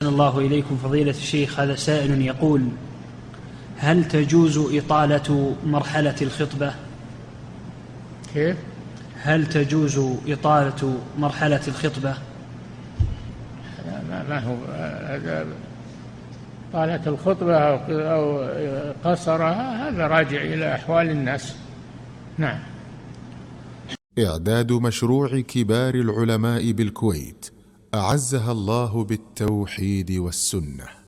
الله إليكم فضيلة الشيخ. هذا سائل يقول: هل تجوز إطالة مرحلة الخطبة؟ كيف؟ هل تجوز إطالة مرحلة الخطبة؟ ما هو طالة الخطبة أو قصرها، هذا راجع إلى أحوال الناس. نعم. إعداد مشروع كبار العلماء بالكويت أعزها الله بالتوحيد والسنة.